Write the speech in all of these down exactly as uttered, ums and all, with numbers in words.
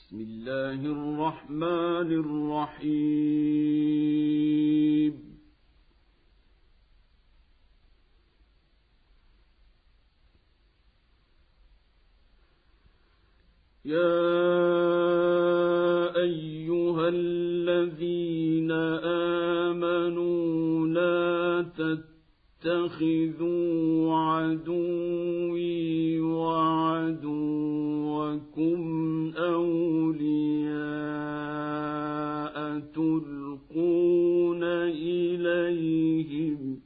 بسم الله الرحمن الرحيم يا أيها الذين آمنوا لا تتخذوا عدوي وعدوكم أولياء تلقون إليهم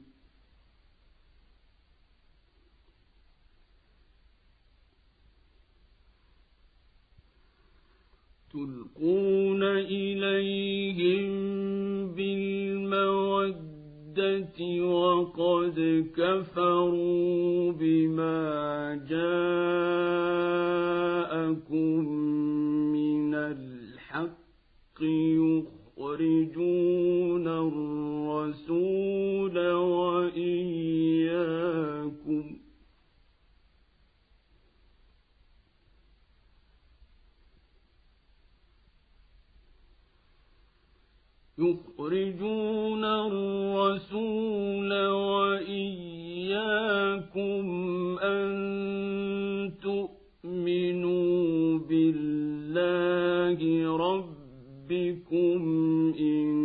تلقون إليهم بالمودة وقد كفروا بما جاءكم من الحق يخرجون الرسول وإياكم يخرجون الرسول وإياكم أن تؤمنوا بالله ربكم إن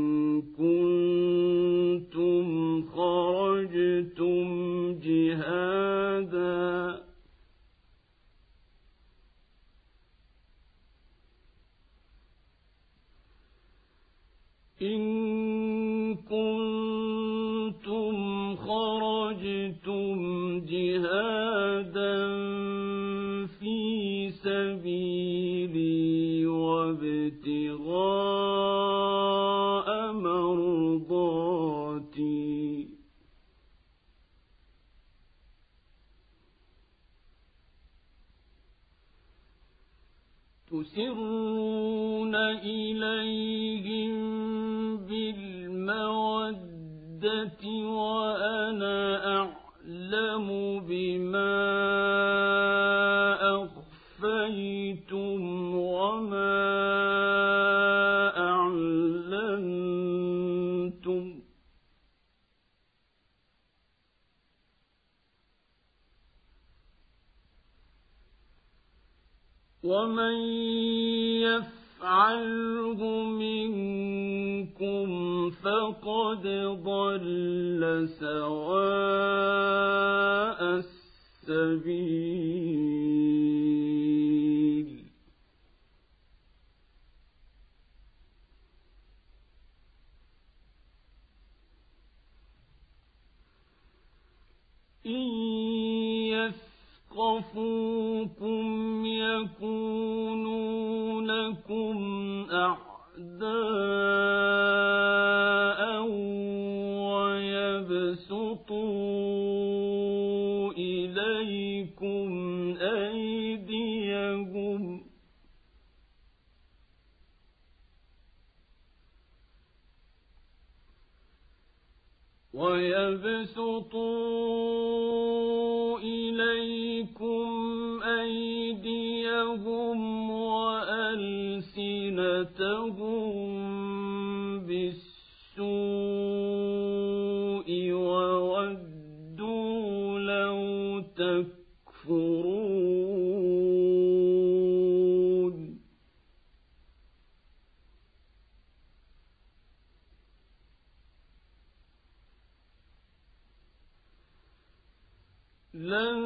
كنتم خرجتم جهادا إن كنتم خرجتم جهادا في سبيلي وابتغاء مرضاتي تسرون إليهم بالمودة وأنا أعلم بما أخفيتم وما أعلنتم ومن يفعله منكم فقد ضل سواء السبيل إن يثقفوكم يكونوا لكم أعداء ويبسطوا إليكم أيديهم ويبسطوا إليكم أيديهم وألسنتهم بالسوء وودوا لو تكفرون لن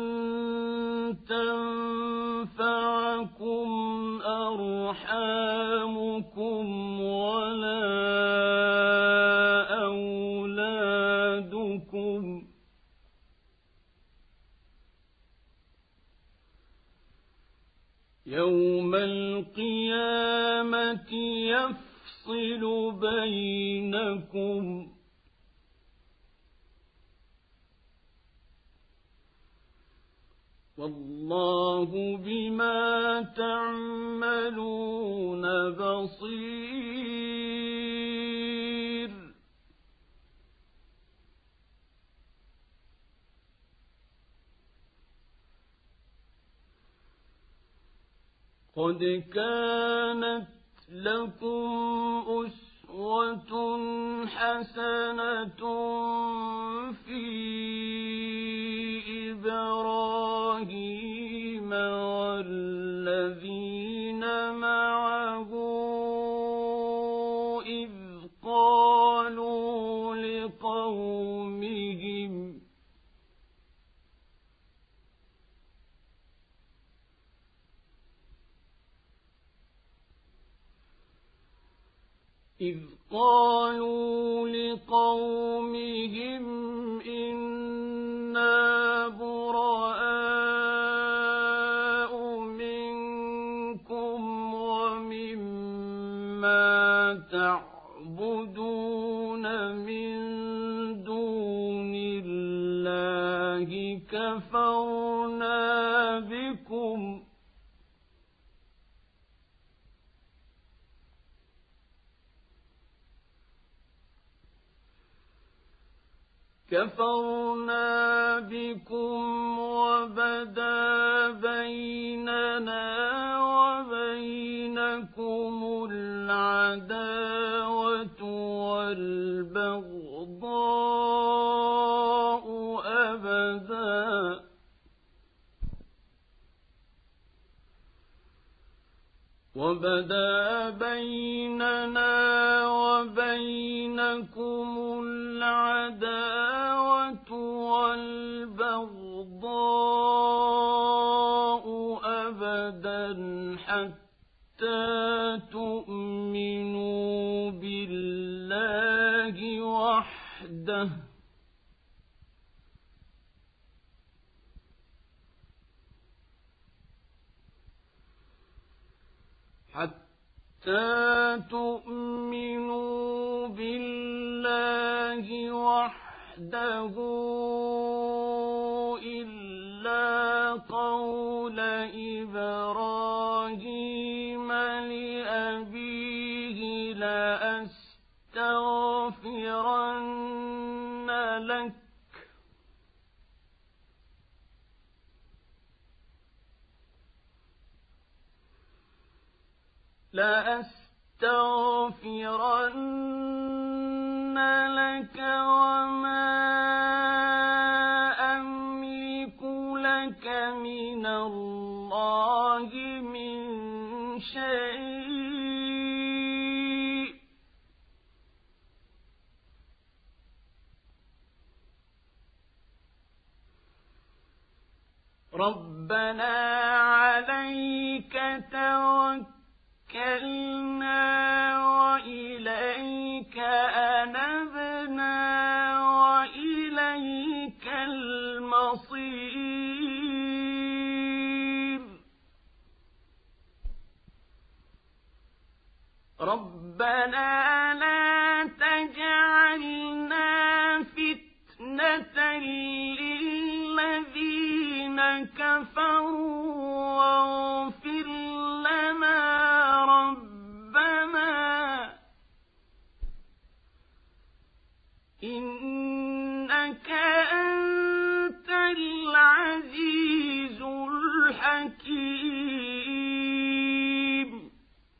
تنفعكم أرحامكم ولا أولادكم يوم القيامة يفصل بينكم والله بما تعملون بصير قد كانت لكم أسوة حسنة في إبراهيم والذين معه إذ قالوا لقومهم إذ قالوا لقومهم إنا براء منكم ومما تعبدون من دون الله كفرنا بكم كفرنا بكم وبدا بيننا وبينكم العداوة والبغضاء أبدا وبدا بيننا وبينكم العداوة والبغضاء أبدا حتى تؤمنوا بالله وحده حتى تؤمنوا بالله وحده إلا قول إبراهيم لأبيه لأستغفرن لك لأستغفرن لك وما أملك لك من الله من شيء ربنا عليك توكلنا وإليك أنبنا وإليك المصير ربنا لا تجعلنا فتنة للذين كفروا واغفر لنا ربنا إنك أنت العزيز الحكيم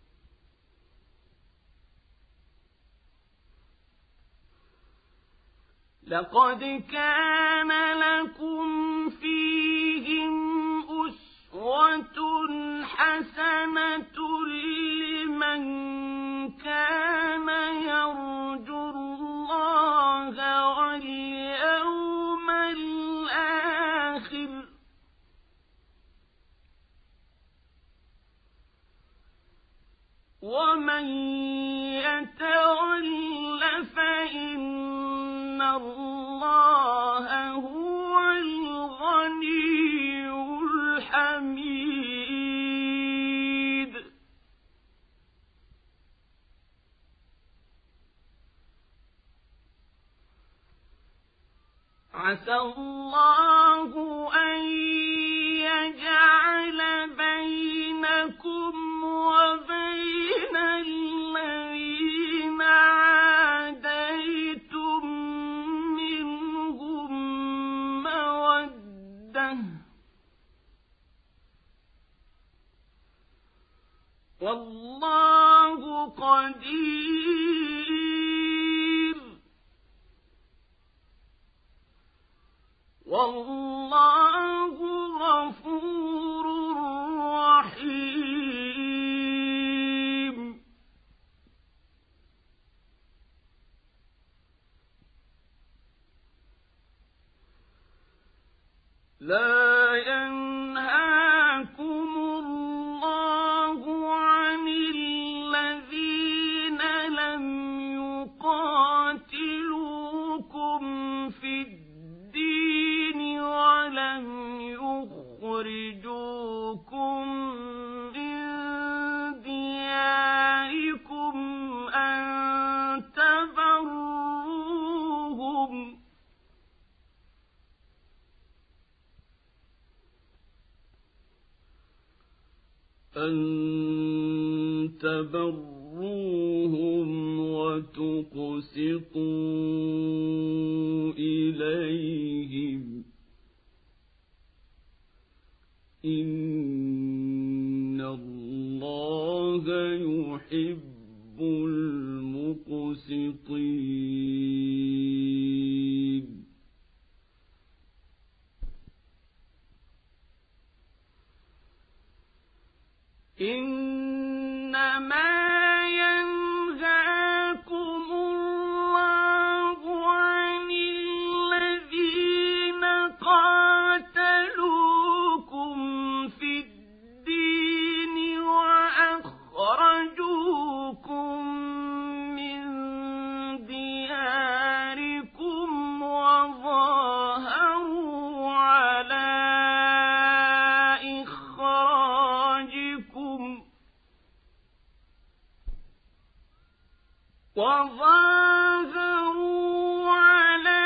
لقد كان لكم فيهم أسوة حسنة لمن كان يرجو الله واليوم الآخر ومن يتول فإن الله هو الغني الحميد عسى الله أن يجعل بينكم وبين الذين عاديتم منهم مودة والله قدير والله غفور رحيم لا ينهاكم الله عن الذين لم يقاتلوكم في الدين ولم يخرجوكم من دياركم أن تبروهم أن تبروهم وتقسطوا إليهم إن الله يحب المقسطين إنما ينهاكم الله عن الذين قاتلوكم في الدين وأخرجوكم من دياركم وظاهروا على وظاهروا على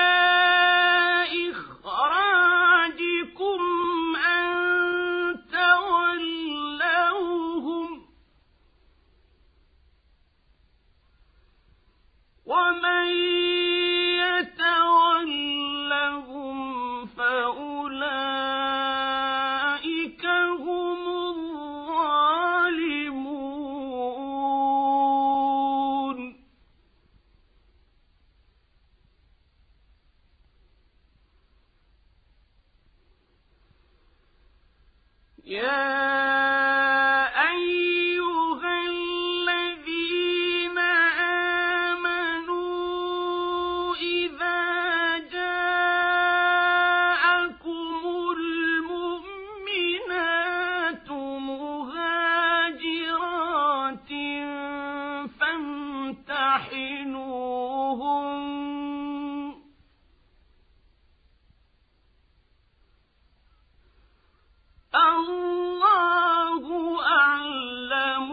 إخراجكم أن تولوهم ومن يتولهم فأولئك هم الظالمون يا أيها الذين آمنوا إذا جاءكم المؤمنات مهاجرات فامتحنوهن الله أعلم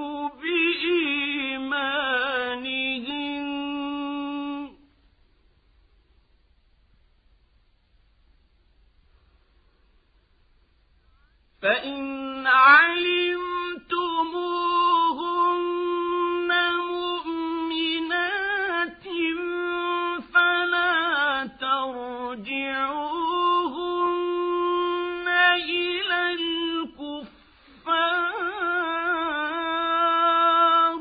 بإيمانهن فإن علمتموهن مؤمنات فلا ترجعوهن إلى الكفار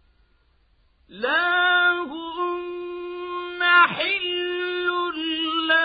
لا هن حل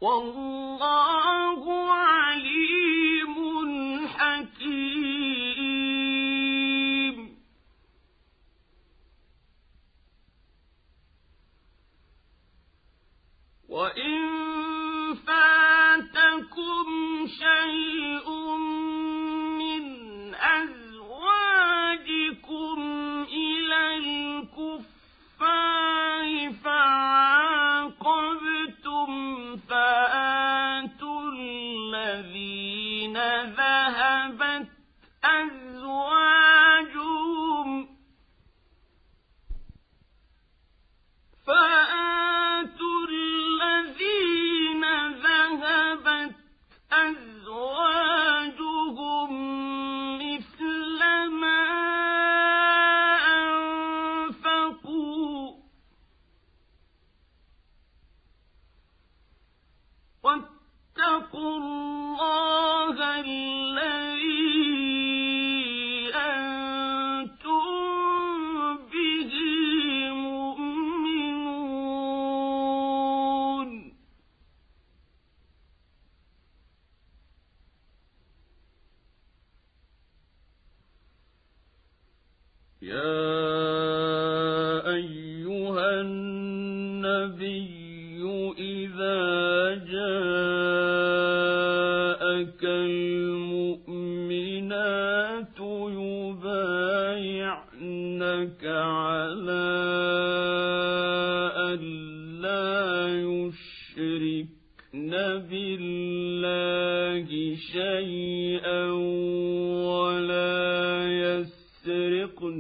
والله عليم حكيم. وإن فاتكم شيء من أزواجكم إلى الكفار فعاقبتم فآتوا الذين ذهبت أزواجهم فآتوا الذين ذهبت أزواجهم مثل ما أنفقوا واتقوا الله الذي أنتم به مؤمنون. يا أيها النبي إذا جاءك المؤمنات يبايعنك على أن لا يشركن بالله شيئا ولا يسرقن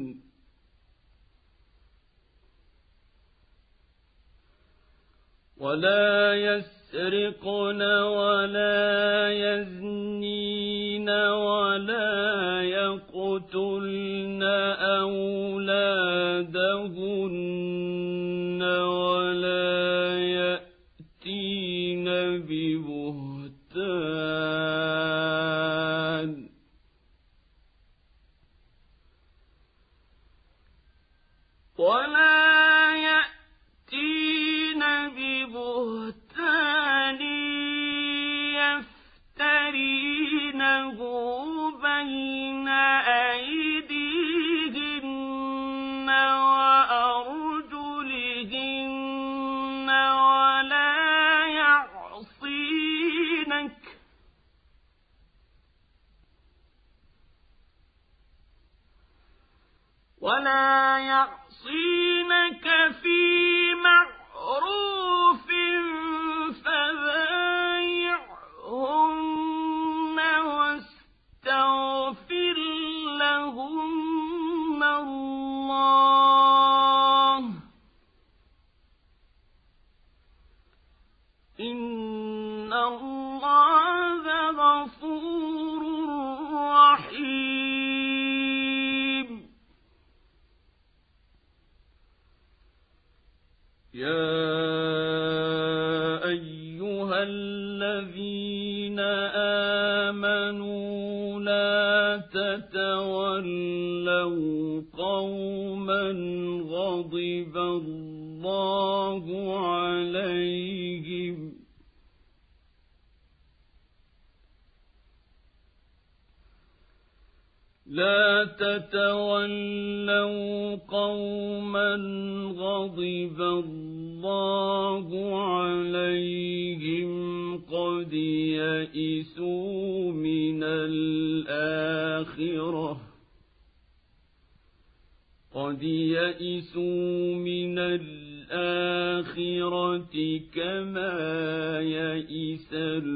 ولا يسرقن ولا يزنين ولا يقتلن أولادهن ولا يأتين ببهتان ولا يأتين ببهتان يفترينه بين أيديهن وأرجلهن ولا يعصينك ولا يعصينك في معروف فبايعهن واستغفر لهن الله إن الله غفور رحيم. يا أيها الذين آمنوا لا تتولوا قوما غضب الله عليهم لا تتولوا قوما غضب الله عليهم قد يئسوا من الآخرة قد يئسوا من الآخرة كما يئس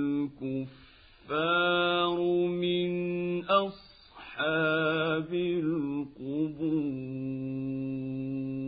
الكفار من أصحاب أصحاب القبور.